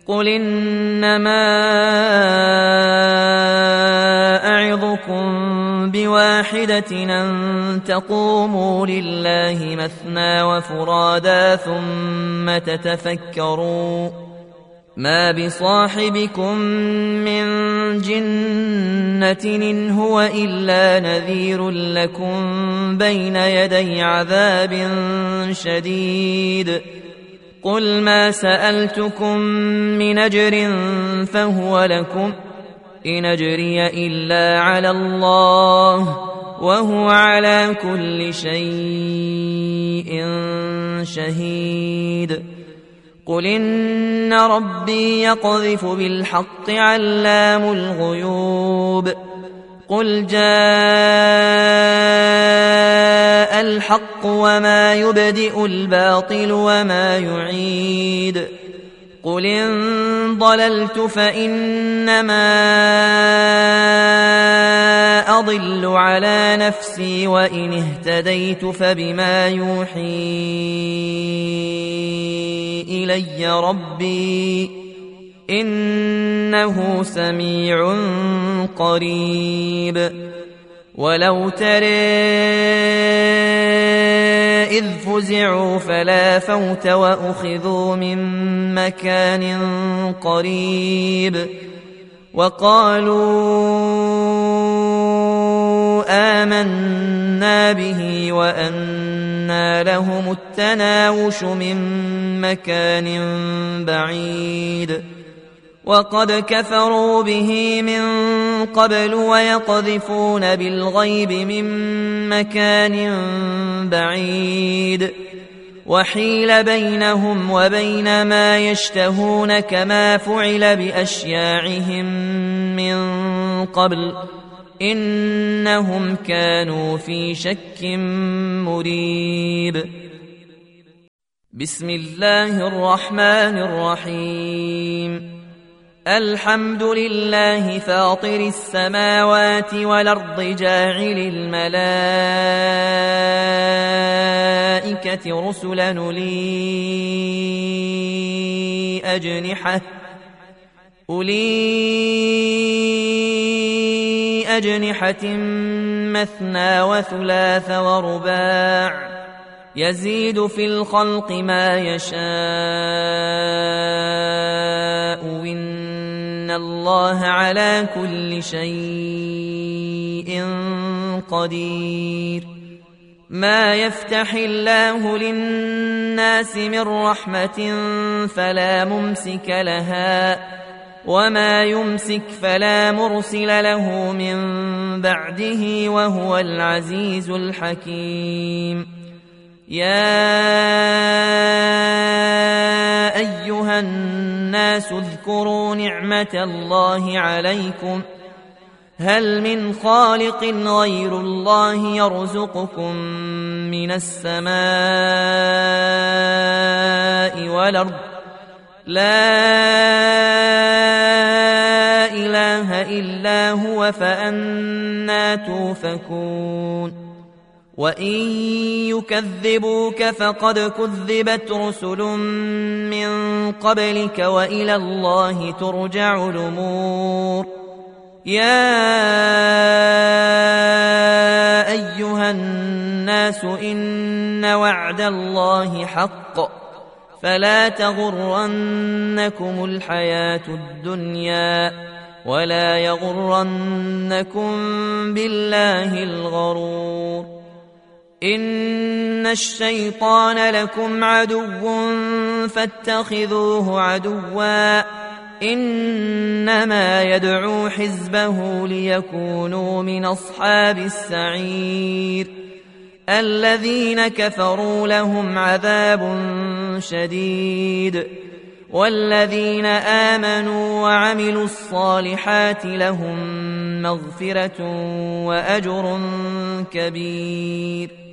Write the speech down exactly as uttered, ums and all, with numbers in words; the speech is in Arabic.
قل إنما أعظكم بواحدة أن تقوموا لله مثنى وفرادا ثم تتفكروا ما بصاحبكم من جنة إن هو إلا نذير لكم بين يدي عذاب شديد قل ما سألتكم من أجر فهو لكم إن أجري إلا على الله وهو على كل شيء شهيد قل إن ربي يقذف بالحق علام الغيوب قل جاء الحق وما يبدئ الباطل وما يعيد قل إن ضللت فإنما أضل على نفسي وإن اهتديت فبما يوحي إلي ربي إنه سميع قريب ولو ترى إذ فزعوا فلا فوت وأخذوا من مكان قريب وقالوا آمنا به وأنى لهم التناوش من مكان بعيد وقد كفروا به من قبل ويقذفون بالغيب من مكان بعيد وحيل بينهم وبين ما يشتهون كما فعل بأشياعهم من قبل إنهم كانوا في شك مريب بسم الله الرحمن الرحيم الحمد لله فاطر السماوات والأرض جاعل الملائكة رسلا أولي أجنحة أولي أجنحة مثنى وثلاث ورباع يزيد في الخلق ما يشاء إن الله على كل شيء قدير ما يفتح الله للناس من رحمة فلا ممسك لها وما يمسك فلا مرسل له من بعده وهو العزيز الحكيم يا أيها الناس اذكروا نعمة الله عليكم هل من خالق غير الله يرزقكم من السماء والأرض لا إله إلا هو فأنى توفكون وإن يكذبوك فقد كذبت رسل من قبلك وإلى الله ترجع الأمور يا أيها الناس إن وعد الله حق فلا تغرنكم الحياة الدنيا ولا يغرنكم بالله الغرور إن الشيطان لكم عدو فاتخذوه عدوا إنما يدعو حزبه ليكونوا من أصحاب السعير الذين كفروا لهم عذاب شديد والذين آمنوا وعملوا الصالحات لهم مغفرة وأجر كبير